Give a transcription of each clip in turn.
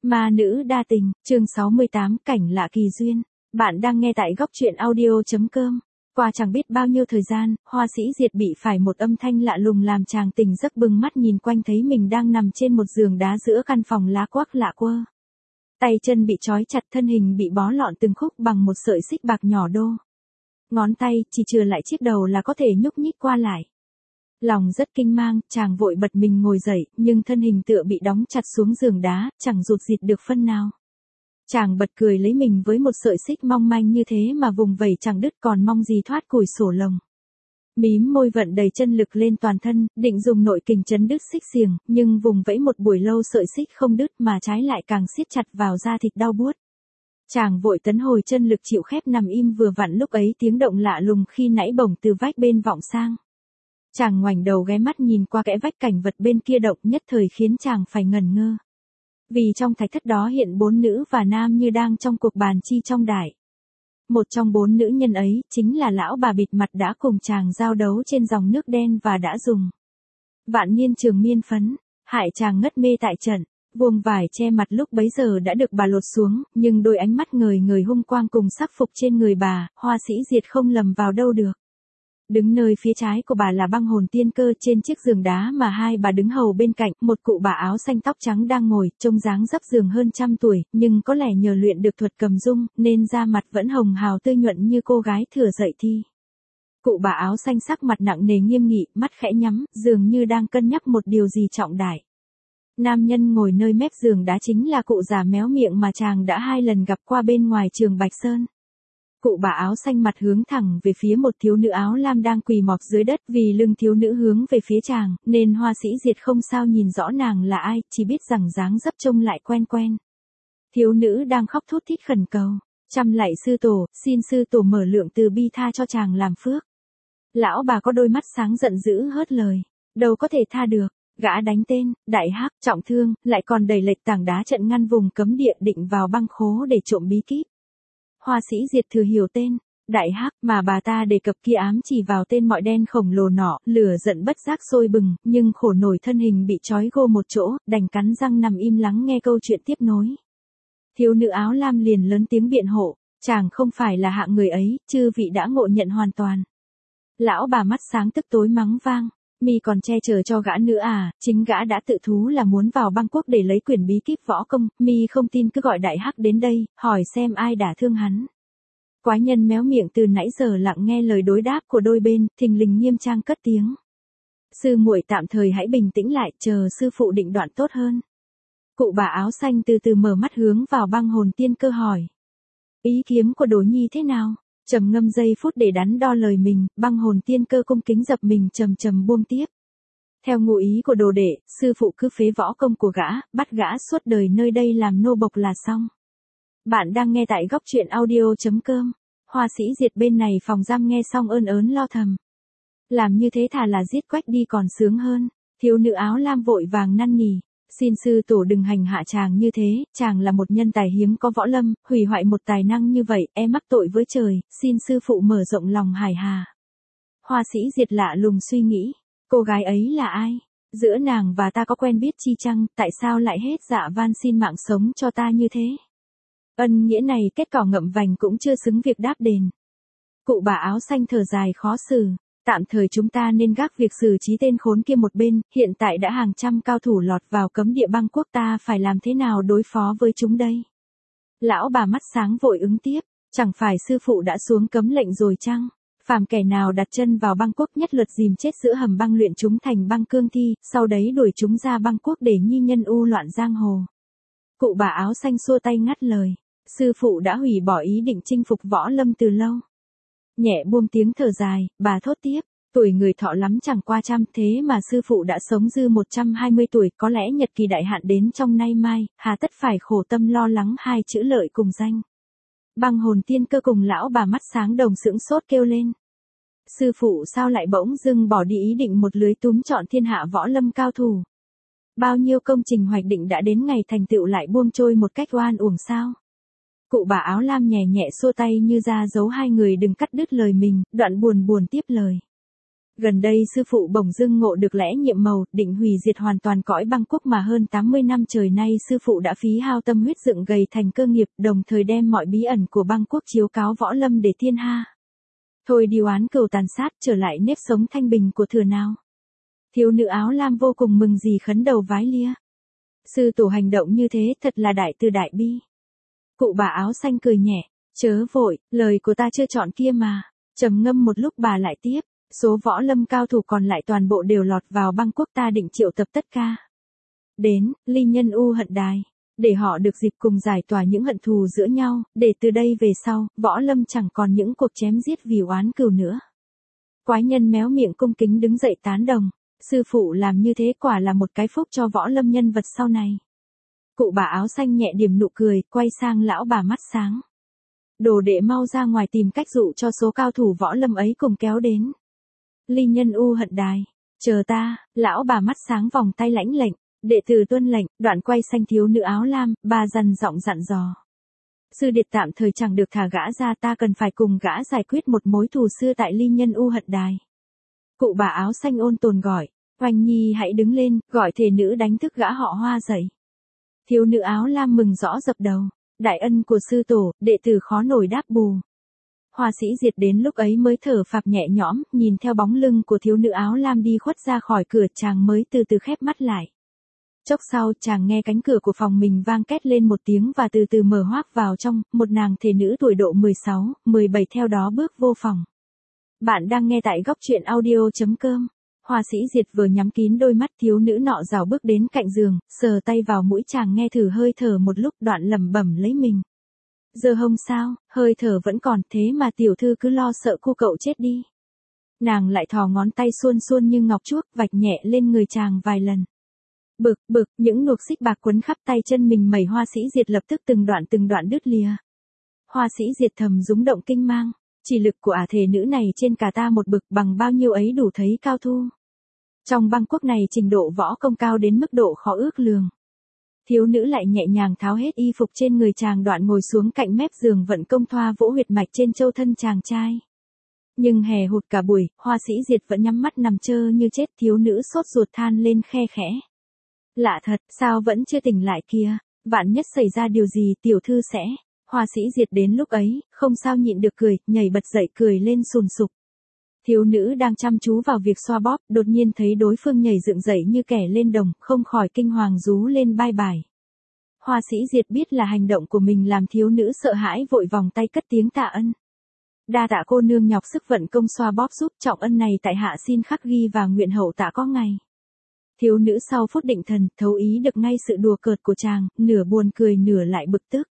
Ma nữ đa tình, chương 68, cảnh lạ kỳ duyên. Bạn đang nghe tại góc truyện audio.com. Qua chẳng biết bao nhiêu thời gian, Hoa Sĩ Diệt bị phải một âm thanh lạ lùng làm chàng tỉnh giấc, bừng mắt nhìn quanh thấy mình đang nằm trên một giường đá giữa căn phòng lá quắc lạ quơ. Tay chân bị trói chặt, thân hình bị bó lọn từng khúc bằng một sợi xích bạc nhỏ đô. Ngón tay chỉ chừa lại chiếc đầu là có thể nhúc nhích qua lại. Lòng rất kinh mang, chàng vội bật mình ngồi dậy, nhưng thân hình tựa bị đóng chặt xuống giường đá, chẳng rụt rịt được phân nào. Chàng bật cười lấy mình với một sợi xích mong manh như thế mà vùng vẩy chẳng đứt, còn mong gì thoát củi sổ lồng. Mím môi vận đầy chân lực lên toàn thân, định dùng nội kình chấn đứt xích xiềng, nhưng vùng vẫy một buổi lâu sợi xích không đứt mà trái lại càng siết chặt vào da thịt đau buốt. Chàng vội tấn hồi chân lực chịu khép nằm im, vừa vặn lúc ấy tiếng động lạ lùng khi nãy bổng từ vách bên vọng sang. Chàng ngoảnh đầu ghé mắt nhìn qua kẽ vách, cảnh vật bên kia động nhất thời khiến chàng phải ngẩn ngơ. Vì trong thạch thất đó hiện 4 nữ và nam như đang trong cuộc bàn chi trong đại. Một trong 4 nữ nhân ấy chính là lão bà bịt mặt đã cùng chàng giao đấu trên dòng nước đen và đã dùng vạn niên trường miên phấn hại chàng ngất mê tại trận. Vuông vải che mặt lúc bấy giờ đã được bà lột xuống, nhưng đôi ánh mắt ngời ngời hung quang cùng sắc phục trên người bà, Hoa Sĩ Diệt không lầm vào đâu được. Đứng nơi phía trái của bà là Băng Hồn Tiên Cơ, trên chiếc giường đá mà hai bà đứng hầu bên cạnh, một cụ bà áo xanh tóc trắng đang ngồi, trông dáng dấp dường hơn 100 tuổi, nhưng có lẽ nhờ luyện được thuật cầm dung, nên da mặt vẫn hồng hào tươi nhuận như cô gái thừa dậy thi. Cụ bà áo xanh sắc mặt nặng nề nghiêm nghị, mắt khẽ nhắm, dường như đang cân nhắc một điều gì trọng đại. Nam nhân ngồi nơi mép giường đá chính là cụ già méo miệng mà chàng đã 2 lần gặp qua bên ngoài trường Bạch Sơn. Cụ bà áo xanh mặt hướng thẳng về phía một thiếu nữ áo lam đang quỳ mọp dưới đất, vì lưng thiếu nữ hướng về phía chàng, nên Hoa Sĩ Diệt không sao nhìn rõ nàng là ai, chỉ biết rằng dáng dấp trông lại quen quen. Thiếu nữ đang khóc thút thít khẩn cầu, chăm lạy sư tổ, xin sư tổ mở lượng từ bi tha cho chàng làm phước. Lão bà có đôi mắt sáng giận dữ hớt lời, đâu có thể tha được. Gã đánh tên, đại hắc, trọng thương, lại còn đẩy lệch tảng đá trận ngăn vùng cấm địa, định vào băng khố để trộm bí kíp. Hoa Sĩ Diệt thừa hiểu tên, đại hắc mà bà ta đề cập kia ám chỉ vào tên mọi đen khổng lồ nọ, lửa giận bất giác sôi bừng, nhưng khổ nổi thân hình bị trói gô một chỗ, đành cắn răng nằm im lắng nghe câu chuyện tiếp nối. Thiếu nữ áo lam liền lớn tiếng biện hộ, chàng không phải là hạng người ấy, chư vị đã ngộ nhận hoàn toàn. Lão bà mắt sáng tức tối mắng vang. Mi còn che chở cho gã nữa à, chính gã đã tự thú là muốn vào băng quốc để lấy quyển bí kíp võ công, Mi không tin cứ gọi đại hắc đến đây, hỏi xem ai đả thương hắn. Quái nhân méo miệng từ nãy giờ lặng nghe lời đối đáp của đôi bên, thình lình nghiêm trang cất tiếng. Sư muội tạm thời hãy bình tĩnh lại, chờ sư phụ định đoạn tốt hơn. Cụ bà áo xanh từ từ mở mắt hướng vào Băng Hồn Tiên Cơ hỏi. Ý kiếm của Đồ Nhi thế nào? Trầm ngâm giây phút để đắn đo lời mình, Băng Hồn Tiên Cơ cung kính dập mình trầm buông tiếp. Theo ngụ ý của đồ đệ, sư phụ cứ phế võ công của gã, bắt gã suốt đời nơi đây làm nô bộc là xong. Bạn đang nghe tại góc truyện audio.com. Hoa Sĩ Diệt bên này phòng giam nghe xong ơn ớn lo thầm. Làm như thế thà là giết quách đi còn sướng hơn. Thiếu nữ áo lam vội vàng năn nỉ. Xin sư tổ đừng hành hạ chàng như thế, chàng là một nhân tài hiếm có võ lâm, hủy hoại một tài năng như vậy, e mắc tội với trời, xin sư phụ mở rộng lòng hài hà. Hoa Sĩ Diệt lạ lùng suy nghĩ, cô gái ấy là ai? Giữa nàng và ta có quen biết chi chăng, tại sao lại hết dạ van xin mạng sống cho ta như thế? Ân nghĩa này kết cỏ ngậm vành cũng chưa xứng việc đáp đền. Cụ bà áo xanh thở dài khó xử. Tạm thời chúng ta nên gác việc xử trí tên khốn kia một bên, hiện tại đã hàng trăm cao thủ lọt vào cấm địa băng quốc, ta phải làm thế nào đối phó với chúng đây? Lão bà mắt sáng vội ứng tiếp, chẳng phải sư phụ đã xuống cấm lệnh rồi chăng? Phàm kẻ nào đặt chân vào băng quốc nhất lượt dìm chết giữa hầm băng luyện chúng thành băng cương thi, sau đấy đuổi chúng ra băng quốc để nhi nhân u loạn giang hồ. Cụ bà áo xanh xua tay ngắt lời, sư phụ đã hủy bỏ ý định chinh phục võ lâm từ lâu. Nhẹ buông tiếng thở dài, bà thốt tiếp, tuổi người thọ lắm chẳng qua trăm, thế mà sư phụ đã sống dư 120 tuổi, có lẽ nhật kỳ đại hạn đến trong nay mai, hà tất phải khổ tâm lo lắng hai chữ lợi cùng danh. Băng Hồn Tiên Cơ cùng lão bà mắt sáng đồng sững sốt kêu lên. Sư phụ sao lại bỗng dưng bỏ đi ý định một lưới túm trọn thiên hạ võ lâm cao thủ? Bao nhiêu công trình hoạch định đã đến ngày thành tựu lại buông trôi một cách oan uổng sao? Cụ bà áo lam nhẹ nhẹ xua tay như ra dấu hai người đừng cắt đứt lời mình, đoạn buồn tiếp lời. Gần đây sư phụ bỗng dưng ngộ được lẽ nhiệm màu, định hủy diệt hoàn toàn cõi băng quốc mà hơn 80 năm trời nay sư phụ đã phí hao tâm huyết dựng gầy thành cơ nghiệp, đồng thời đem mọi bí ẩn của băng quốc chiếu cáo võ lâm để thiên ha. Thôi đi oán cừu tàn sát, trở lại nếp sống thanh bình của thừa nào. Thiếu nữ áo lam vô cùng mừng gì khấn đầu vái lia. Sư tổ hành động như thế thật là đại từ đại bi. Cụ bà áo xanh cười nhẹ, chớ vội, lời của ta chưa chọn kia mà. Trầm ngâm một lúc bà lại tiếp, số võ lâm cao thủ còn lại toàn bộ đều lọt vào băng quốc, ta định triệu tập tất cả đến ly nhân u hận đài, để họ được dịp cùng giải tỏa những hận thù giữa nhau, để từ đây về sau, võ lâm chẳng còn những cuộc chém giết vì oán cừu nữa. Quái nhân méo miệng cung kính đứng dậy tán đồng, sư phụ làm như thế quả là một cái phúc cho võ lâm nhân vật sau này. Cụ bà áo xanh nhẹ điểm nụ cười, quay sang lão bà mắt sáng. Đồ đệ mau ra ngoài tìm cách dụ cho số cao thủ võ lâm ấy cùng kéo đến ly nhân u hận đài. Chờ ta, lão bà mắt sáng vòng tay lãnh lệnh, đệ tử tuân lệnh, đoạn quay sang thiếu nữ áo lam, bà dằn giọng dặn dò. Sư điệt tạm thời chẳng được thả gã ra, ta cần phải cùng gã giải quyết một mối thù xưa tại ly nhân u hận đài. Cụ bà áo xanh ôn tồn gọi, Oanh Nhi hãy đứng lên, gọi thể nữ đánh thức gã họ Hoa dậy. Thiếu nữ áo lam mừng rõ dập đầu, đại ân của sư tổ, đệ tử khó nổi đáp bù. Hoa Sĩ Diệt đến lúc ấy mới thở phào nhẹ nhõm, nhìn theo bóng lưng của thiếu nữ áo lam đi khuất ra khỏi cửa, chàng mới từ từ khép mắt lại. Chốc sau chàng nghe cánh cửa của phòng mình vang két lên một tiếng và từ từ mở hoác vào trong, một nàng thể nữ tuổi độ 16, 17 theo đó bước vô phòng. Bạn đang nghe tại góc truyện audio.com. Hoa Sĩ Diệt vừa nhắm kín đôi mắt, thiếu nữ nọ rảo bước đến cạnh giường, sờ tay vào mũi chàng nghe thử hơi thở một lúc, đoạn lẩm bẩm lấy mình. Giờ hông sao, hơi thở vẫn còn, thế mà tiểu thư cứ lo sợ cu cậu chết đi. Nàng lại thò ngón tay suôn suôn như ngọc chuốc, vạch nhẹ lên người chàng vài lần. Bực, những nuộc xích bạc quấn khắp tay chân mình mẩy. Hoa Sĩ Diệt lập tức từng đoạn đứt lìa. Hoa Sĩ Diệt thầm rúng động kinh mang, chỉ lực của thể nữ này trên cả ta một bực, bằng bao nhiêu ấy đủ thấy cao thu. Trong băng quốc này trình độ võ công cao đến mức độ khó ước lường. Thiếu nữ lại nhẹ nhàng tháo hết y phục trên người chàng, đoạn ngồi xuống cạnh mép giường vận công thoa vỗ huyệt mạch trên châu thân chàng trai. Nhưng hè hụt cả buổi, Hoa Sĩ Diệt vẫn nhắm mắt nằm trơ như chết. Thiếu nữ sốt ruột than lên khe khẽ. Lạ thật, sao vẫn chưa tỉnh lại kia, vạn nhất xảy ra điều gì tiểu thư sẽ. Hoa Sĩ Diệt đến lúc ấy, không sao nhịn được cười, nhảy bật dậy cười lên sùn sục. Thiếu nữ đang chăm chú vào việc xoa bóp, đột nhiên thấy đối phương nhảy dựng dậy như kẻ lên đồng, không khỏi kinh hoàng rú lên bai bài. Hoa Sĩ Diệt biết là hành động của mình làm thiếu nữ sợ hãi, vội vòng tay cất tiếng tạ ân. Đa tạ cô nương nhọc sức vận công xoa bóp giúp, trọng ân này tại hạ xin khắc ghi và nguyện hậu tạ có ngày. Thiếu nữ sau phút định thần, thấu ý được ngay sự đùa cợt của chàng, nửa buồn cười nửa lại bực tức.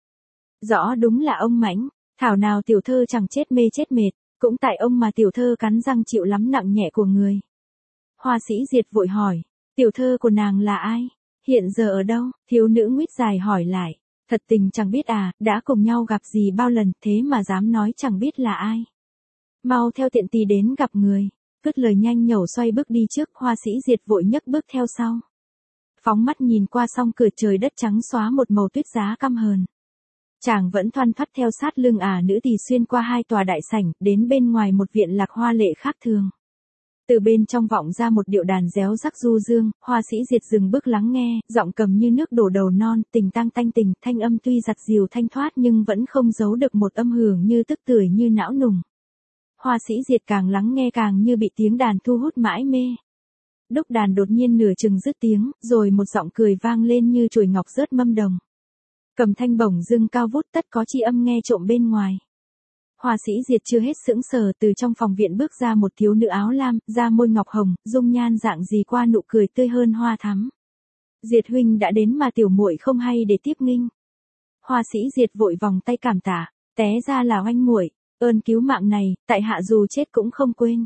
Rõ đúng là ông mãnh, thảo nào tiểu thơ chẳng chết mê chết mệt, cũng tại ông mà tiểu thơ cắn răng chịu lắm nặng nhẹ của người. Hoa Sĩ Diệt vội hỏi, tiểu thơ của nàng là ai? Hiện giờ ở đâu? Thiếu nữ nguýt dài hỏi lại, thật tình chẳng biết đã cùng nhau gặp gì bao lần, thế mà dám nói chẳng biết là ai. Mau theo tiện tỳ đến gặp người. Cất lời nhanh nhẩu xoay bước đi trước, Hoa Sĩ Diệt vội nhấc bước theo sau. Phóng mắt nhìn qua song cửa, trời đất trắng xóa một màu tuyết giá căm hờn. Chàng vẫn thoăn thoắt theo sát lưng nữ tỳ xuyên qua hai tòa đại sảnh, đến bên ngoài một viện lạc hoa lệ khác thường. Từ bên trong vọng ra một điệu đàn réo rắc du dương. Hoa Sĩ Diệt dừng bước lắng nghe, giọng cầm như nước đổ đầu non, tình tang tanh tình, thanh âm tuy giặt dìu thanh thoát nhưng vẫn không giấu được một âm hưởng như tức tưởi như não nùng. Hoa Sĩ Diệt càng lắng nghe càng như bị tiếng đàn thu hút mãi mê. Đúc đàn đột nhiên nửa chừng dứt tiếng, rồi một giọng cười vang lên như chùi ngọc rớt mâm đồng. Cầm thanh bổng dưng cao vút, tất có chi âm nghe trộm bên ngoài. Hoa Sĩ Diệt chưa hết sững sờ, từ trong phòng viện bước ra một thiếu nữ áo lam, da môi ngọc hồng, dung nhan dạng gì qua nụ cười tươi hơn hoa thắm. Diệt huynh đã đến mà tiểu muội không hay để tiếp nghinh. Hoa Sĩ Diệt vội vòng tay cảm tạ, té ra là Oanh muội, ơn cứu mạng này, tại hạ dù chết cũng không quên.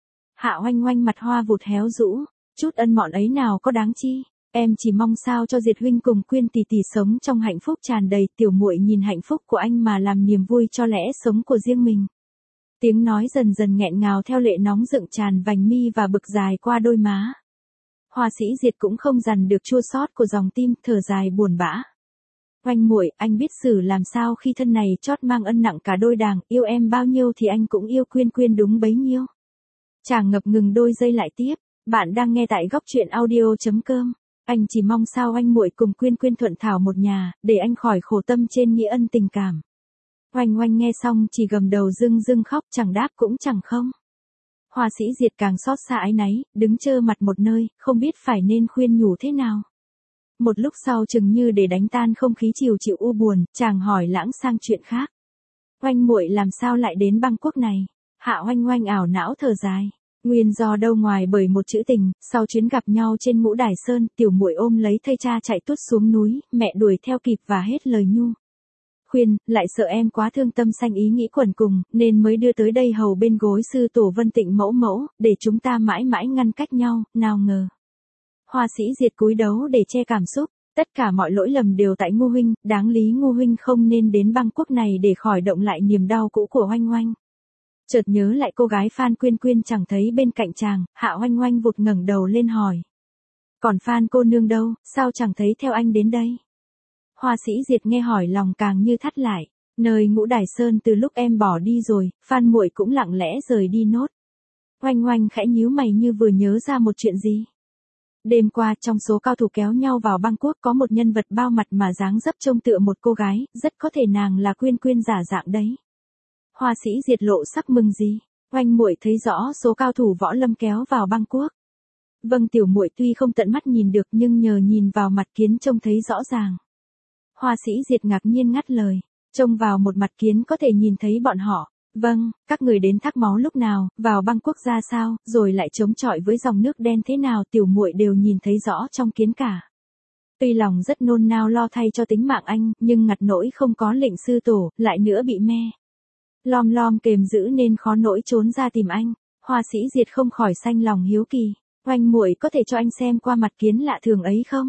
Hạ Oanh Oanh mặt hoa vụt héo rũ, chút ân mọn ấy nào có đáng chi, em chỉ mong sao cho Diệt huynh cùng Quyên tỷ tỷ sống trong hạnh phúc tràn đầy, tiểu muội nhìn hạnh phúc của anh mà làm niềm vui cho lẽ sống của riêng mình. Tiếng nói dần dần nghẹn ngào theo lệ nóng dựng tràn vành mi và bực dài qua đôi má. Hoa Sĩ Diệt cũng không dằn được chua xót của dòng tim, thở dài buồn bã. Oanh muội, anh biết xử làm sao khi thân này chót mang ân nặng cả đôi đàng, yêu em bao nhiêu thì anh cũng yêu Quyên Quyên đúng bấy nhiêu. Chàng ngập ngừng đôi giây lại tiếp, bạn đang nghe tại góc truyện audio.com. Anh chỉ mong sao anh muội cùng Quyên Quyên thuận thảo một nhà, để anh khỏi khổ tâm trên nghĩa ân tình cảm. Oanh Oanh nghe xong chỉ gầm đầu rưng rưng khóc, chẳng đáp cũng chẳng không. Hoa Sĩ Diệt càng xót xa áy náy, đứng trơ mặt một nơi, không biết phải nên khuyên nhủ thế nào. Một lúc sau chừng như để đánh tan không khí chiều chịu u buồn, chàng hỏi lãng sang chuyện khác. Oanh muội làm sao lại đến Bangkok này? Hạ Oanh Oanh ảo não thở dài. Nguyên do đâu ngoài bởi một chữ tình, sau chuyến gặp nhau trên Ngũ Đài Sơn, tiểu muội ôm lấy thây cha chạy tuốt xuống núi, mẹ đuổi theo kịp và hết lời nhu khuyên, lại sợ em quá thương tâm sanh ý nghĩ quẩn cùng, nên mới đưa tới đây hầu bên gối sư tổ Vân Tịnh mẫu mẫu, để chúng ta mãi mãi ngăn cách nhau, nào ngờ. Hoa Sĩ Diệt cúi đấu để che cảm xúc, tất cả mọi lỗi lầm đều tại Ngô huynh, đáng lý Ngô huynh không nên đến Bangkok này để khỏi động lại niềm đau cũ của Oanh Oanh. Chợt nhớ lại cô gái Phan Quyên Quyên chẳng thấy bên cạnh chàng, Hạ Oanh Oanh vụt ngẩng đầu lên hỏi. Còn Phan cô nương đâu, sao chẳng thấy theo anh đến đây? Hoa Sĩ Diệt nghe hỏi lòng càng như thắt lại, nơi Ngũ Đài Sơn từ lúc em bỏ đi rồi, Phan muội cũng lặng lẽ rời đi nốt. Oanh Oanh khẽ nhíu mày như vừa nhớ ra một chuyện gì. Đêm qua trong số cao thủ kéo nhau vào Bangkok có một nhân vật bao mặt mà dáng dấp trông tựa một cô gái, rất có thể nàng là Quyên Quyên giả dạng đấy. Hoa Sĩ Diệt lộ sắc mừng gì? Oanh muội thấy rõ số cao thủ võ lâm kéo vào Bangkok. Vâng, tiểu muội tuy không tận mắt nhìn được nhưng nhờ nhìn vào mặt kiến trông thấy rõ ràng. Hoa Sĩ Diệt ngạc nhiên ngắt lời, trông vào một mặt kiến có thể nhìn thấy bọn họ. Vâng, các người đến Thác Máu lúc nào, vào Bangkok ra sao, rồi lại chống chọi với dòng nước đen thế nào, tiểu muội đều nhìn thấy rõ trong kiến cả. Tuy lòng rất nôn nao lo thay cho tính mạng anh, nhưng ngặt nỗi không có lệnh sư tổ, lại nữa bị me lom lom kềm giữ nên khó nỗi trốn ra tìm anh. Hoa Sĩ Diệt không khỏi sanh lòng hiếu kỳ. Oanh muội có thể cho anh xem qua mặt kiến lạ thường ấy không?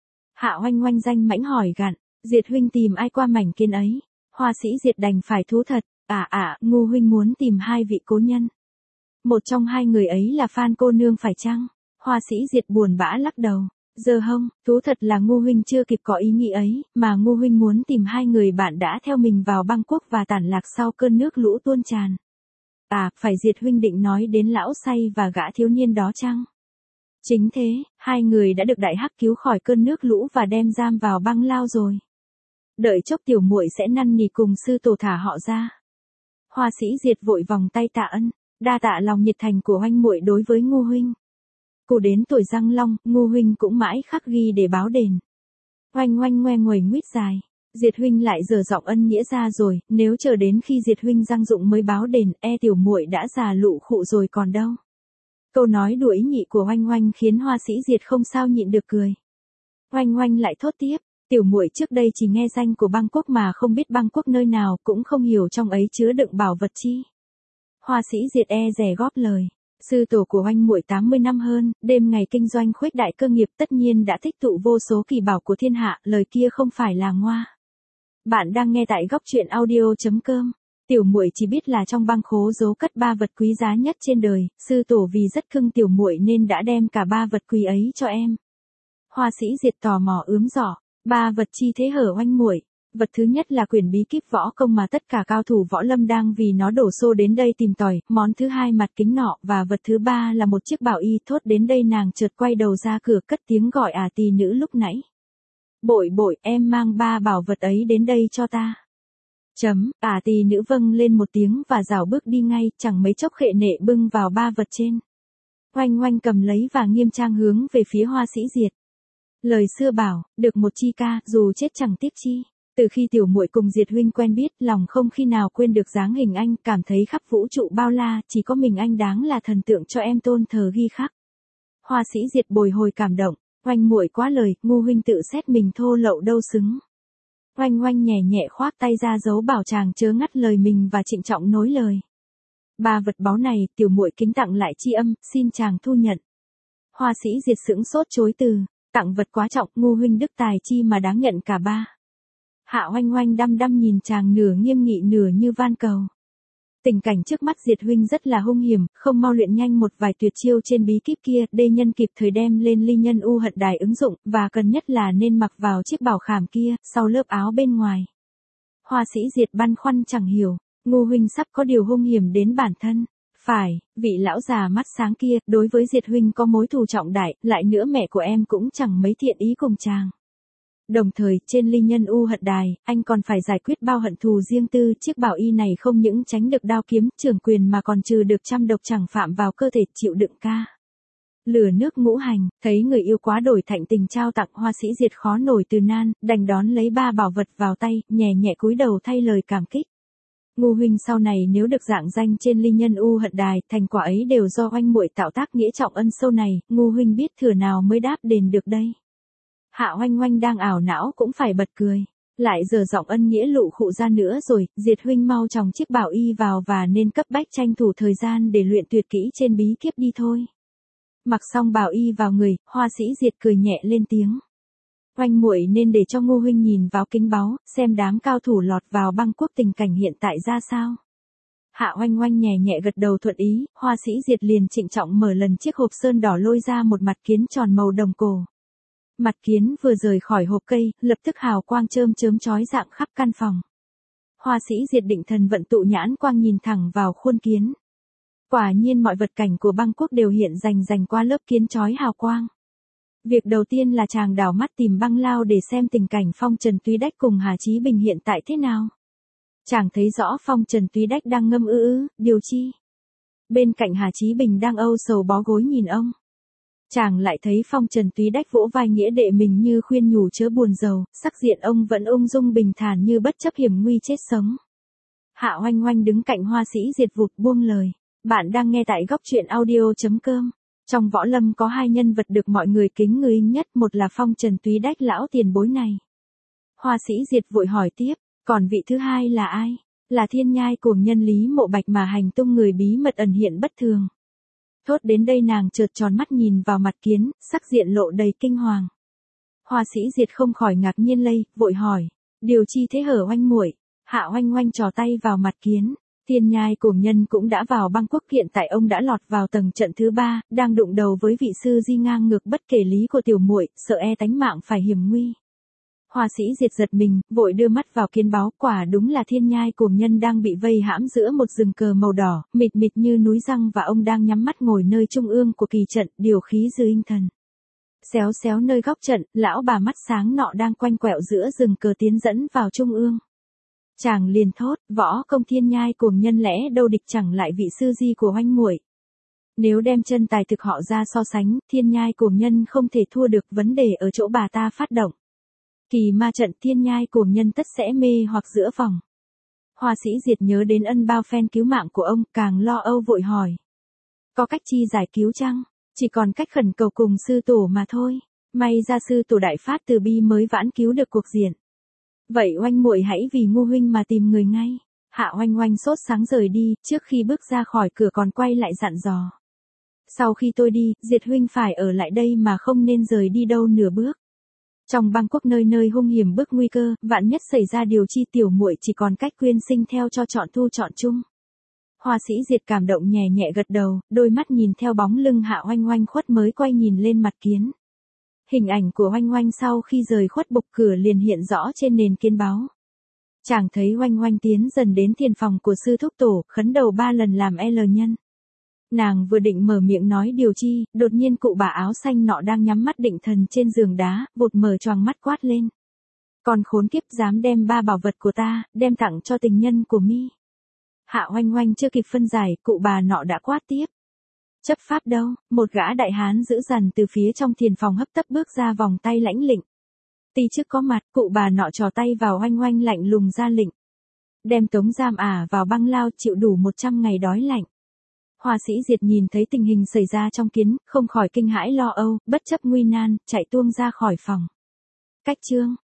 Hạ Oanh Oanh danh mãnh hỏi gặn. Diệt huynh tìm ai qua mảnh kiến ấy? Hoa Sĩ Diệt đành phải thú thật. Ngô huynh muốn tìm hai vị cố nhân. Một trong hai người ấy là Phan cô nương phải chăng? Hoa Sĩ Diệt buồn bã lắc đầu. Giờ hông, thú thật là Ngô huynh chưa kịp có ý nghĩ ấy, mà Ngô huynh muốn tìm hai người bạn đã theo mình vào Bangkok và tản lạc sau cơn nước lũ tuôn tràn. Phải Diệt huynh định nói đến lão say và gã thiếu niên đó chăng? Chính thế, hai người đã được Đại Hắc cứu khỏi cơn nước lũ và đem giam vào băng lao rồi. Đợi chốc tiểu muội sẽ năn nỉ cùng sư tổ thả họ ra. Hoa Sĩ Diệt vội vòng tay tạ ân, đa tạ lòng nhiệt thành của Oanh muội đối với Ngô huynh. Cô đến tuổi răng long, Ngô huynh cũng mãi khắc ghi để báo đền. Oanh Oanh ngoe nguẩy nguyết dài. Diệt huynh lại dở giọng ân nghĩa ra rồi, nếu chờ đến khi Diệt huynh răng dụng mới báo đền, tiểu muội đã già lụ khụ rồi còn đâu. Câu nói đùa ý nhị của Oanh Oanh khiến Hoa Sĩ Diệt không sao nhịn được cười. Oanh Oanh lại thốt tiếp, tiểu muội trước đây chỉ nghe danh của Bangkok mà không biết Bangkok nơi nào, cũng không hiểu trong ấy chứa đựng bảo vật chi. Hoa Sĩ Diệt dè góp lời. Sư tổ của Oanh muội 80 năm hơn, đêm ngày kinh doanh khuếch đại cơ nghiệp tất nhiên đã tích tụ vô số kỳ bảo của thiên hạ, lời kia không phải là ngoa. Bạn đang nghe tại góc truyện audio.com. Tiểu muội chỉ biết là trong băng khố giấu cất 3 vật quý giá nhất trên đời, sư tổ vì rất cưng tiểu muội nên đã đem cả 3 vật quý ấy cho em. Hoa Sĩ Diệt tò mò ướm giỏ, 3 vật chi thế hở Oanh muội? Vật thứ nhất là quyển bí kíp võ công mà tất cả cao thủ võ lâm đang vì nó đổ xô đến đây tìm tòi, món thứ hai mặt kính nọ, và vật thứ ba là một chiếc bảo y. Thốt đến đây nàng chợt quay đầu ra cửa cất tiếng gọi tỳ nữ lúc nãy. Bội bội, em mang 3 bảo vật ấy đến đây cho ta. Tỳ nữ vâng lên một tiếng và rảo bước đi ngay, chẳng mấy chốc khệ nệ bưng vào 3 vật trên. Oanh Oanh cầm lấy và nghiêm trang hướng về phía Hoa Sĩ Diệt. Lời xưa bảo, được một chi ca, dù chết chẳng tiếc chi. Từ khi tiểu muội cùng Diệt huynh quen biết, lòng không khi nào quên được dáng hình anh, cảm thấy khắp vũ trụ bao la, chỉ có mình anh đáng là thần tượng cho em tôn thờ ghi khắc. Hoa Sĩ Diệt bồi hồi cảm động, Oanh muội quá lời, Ngô huynh tự xét mình thô lậu đâu xứng. Oanh Oanh nhẹ nhẹ khoác tay ra dấu bảo chàng chớ ngắt lời mình và trịnh trọng nối lời. 3 vật báu này, tiểu muội kính tặng lại tri âm, xin chàng thu nhận. Hoa Sĩ Diệt sững sốt chối từ, tặng vật quá trọng, Ngô huynh đức tài chi mà đáng nhận cả 3. Hạ Oanh Oanh đăm đăm nhìn chàng nửa nghiêm nghị nửa như van cầu. Tình cảnh trước mắt Diệt huynh rất là hung hiểm, không mau luyện nhanh một vài tuyệt chiêu trên bí kíp kia, đê nhân kịp thời đem lên ly nhân u hận đài ứng dụng, và cần nhất là nên mặc vào chiếc bảo khảm kia, sau lớp áo bên ngoài. Hoa Sĩ Diệt băn khoăn chẳng hiểu, Ngô huynh sắp có điều hung hiểm đến bản thân. Phải, vị lão già mắt sáng kia, đối với Diệt huynh có mối thù trọng đại, lại nữa mẹ của em cũng chẳng mấy thiện ý cùng chàng. Đồng thời, trên ly nhân u hận đài, anh còn phải giải quyết bao hận thù riêng tư, chiếc bảo y này không những tránh được đao kiếm, chưởng quyền mà còn trừ được trăm độc chẳng phạm vào cơ thể, chịu đựng ca. Lửa nước ngũ hành, thấy người yêu quá đổi thạnh tình trao tặng, Hoa Sĩ Diệt khó nổi từ nan, đành đón lấy ba bảo vật vào tay, nhẹ nhẹ cúi đầu thay lời cảm kích. Ngu huynh sau này nếu được dạng danh trên ly nhân u hận đài, thành quả ấy đều do oanh muội tạo tác, nghĩa trọng ân sâu này, ngu huynh biết thừa nào mới đáp đền được đây. Hạ Oanh Oanh đang ảo não cũng phải bật cười. Lại giờ giọng ân nghĩa lụ khụ ra nữa rồi, Diệt huynh mau chòng chiếc bảo y vào và nên cấp bách tranh thủ thời gian để luyện tuyệt kỹ trên bí kíp đi thôi. Mặc xong bảo y vào người, Hoa Sĩ Diệt cười nhẹ lên tiếng. Oanh muội nên để cho Ngô huynh nhìn vào kính báu, xem đám cao thủ lọt vào băng quốc tình cảnh hiện tại ra sao. Hạ Oanh Oanh nhẹ nhẹ gật đầu thuận ý, Hoa Sĩ Diệt liền trịnh trọng mở lần chiếc hộp sơn đỏ lôi ra một mặt kiến tròn màu đồng cổ. Mặt kiến vừa rời khỏi hộp cây, lập tức hào quang chớm chớm chói rạng khắp căn phòng. Hoa Sĩ Diệt định thần vận tụ nhãn quang nhìn thẳng vào khuôn kiến. Quả nhiên mọi vật cảnh của băng quốc đều hiện rành qua lớp kiến chói hào quang. Việc đầu tiên là chàng đảo mắt tìm băng lao để xem tình cảnh Phong Trần Túy Đách cùng Hà Chí Bình hiện tại thế nào. Chàng thấy rõ Phong Trần Túy Đách đang ngâm điều chi. Bên cạnh Hà Chí Bình đang âu sầu bó gối nhìn ông. Chàng lại thấy Phong Trần Túy Đách vỗ vai nghĩa đệ mình như khuyên nhủ chớ buồn rầu, sắc diện ông vẫn ung dung bình thản như bất chấp hiểm nguy chết sống. Hạ Oanh Oanh đứng cạnh Hoa Sĩ Diệt vụt buông lời. Bạn đang nghe tại góc truyện audio.com. Trong võ lâm có hai nhân vật được mọi người kính ngưỡng nhất, một là Phong Trần Túy Đách lão tiền bối này. Hoa Sĩ Diệt vội hỏi tiếp, còn vị thứ hai là ai? Là thiên nhai cuồng nhân Lý Mộ Bạch mà hành tung người bí mật ẩn hiện bất thường. Thốt đến đây nàng chợt tròn mắt nhìn vào mặt kiến, sắc diện lộ đầy kinh hoàng. Hoa Sĩ Diệt không khỏi ngạc nhiên lây, vội hỏi, điều chi thế hở Oanh muội? Hạ Oanh Oanh trò tay vào mặt kiến. Thiên nhai cuồng nhân cũng đã vào băng quốc, hiện tại ông đã lọt vào tầng trận thứ 3, đang đụng đầu với vị sư di ngang ngược bất kể lý của tiểu muội, sợ tánh mạng phải hiểm nguy. Hoa Sĩ Diệt giật mình, vội đưa mắt vào kiến báo, quả đúng là thiên nhai cuồng nhân đang bị vây hãm giữa một rừng cờ màu đỏ, mịt mịt như núi răng, và ông đang nhắm mắt ngồi nơi trung ương của kỳ trận, điều khí dư tinh thần. Xéo xéo nơi góc trận, lão bà mắt sáng nọ đang quanh quẹo giữa rừng cờ tiến dẫn vào trung ương. Chàng liền thốt, võ công thiên nhai cuồng nhân lẽ đâu địch chẳng lại vị sư di của Oanh muội. Nếu đem chân tài thực họ ra so sánh, thiên nhai cuồng nhân không thể thua được, vấn đề ở chỗ bà ta phát động. Kỳ ma trận thiên nhai cuồng nhân tất sẽ mê hoặc giữa vòng. Hoa Sĩ Diệt nhớ đến ân bao phen cứu mạng của ông, càng lo âu vội hỏi. Có cách chi giải cứu chăng? Chỉ còn cách khẩn cầu cùng sư tổ mà thôi. May ra sư tổ đại phát từ bi mới vãn cứu được cuộc diện. Vậy Oanh muội hãy vì Ngô huynh mà tìm người ngay. Hạ Oanh Oanh sốt sáng rời đi, trước khi bước ra khỏi cửa còn quay lại dặn dò. Sau khi tôi đi, Diệt huynh phải ở lại đây mà không nên rời đi đâu nửa bước. Trong băng quốc nơi nơi hung hiểm bước nguy cơ, vạn nhất xảy ra điều chi tiểu muội chỉ còn cách quyên sinh theo cho chọn thu chọn chung. Hoa Sĩ Diệt cảm động nhẹ nhẹ gật đầu, đôi mắt nhìn theo bóng lưng Hạ Oanh Oanh khuất mới quay nhìn lên mặt kiến. Hình ảnh của Oanh Oanh sau khi rời khuất bục cửa liền hiện rõ trên nền kiến báo. Chàng thấy Oanh Oanh tiến dần đến thiền phòng của sư thúc tổ, khấn đầu 3 lần làm L nhân. Nàng vừa định mở miệng nói điều chi, đột nhiên cụ bà áo xanh nọ đang nhắm mắt định thần trên giường đá, vụt mở choàng mắt quát lên. Còn khốn kiếp dám đem 3 bảo vật của ta, đem tặng cho tình nhân của mi. Hạ Oanh Oanh chưa kịp phân giải, cụ bà nọ đã quát tiếp. Chấp pháp đâu? Một gã đại hán dữ dằn từ phía trong thiền phòng hấp tấp bước ra, vòng tay lãnh lịnh. Ti trước có mặt, cụ bà nọ trò tay vào Oanh Oanh lạnh lùng ra lệnh. Đem tống giam vào băng lao, chịu đủ 100 ngày đói lạnh. Hoa Sĩ Diệt nhìn thấy tình hình xảy ra trong kiến, không khỏi kinh hãi lo âu, bất chấp nguy nan, chạy tuông ra khỏi phòng. Cách chương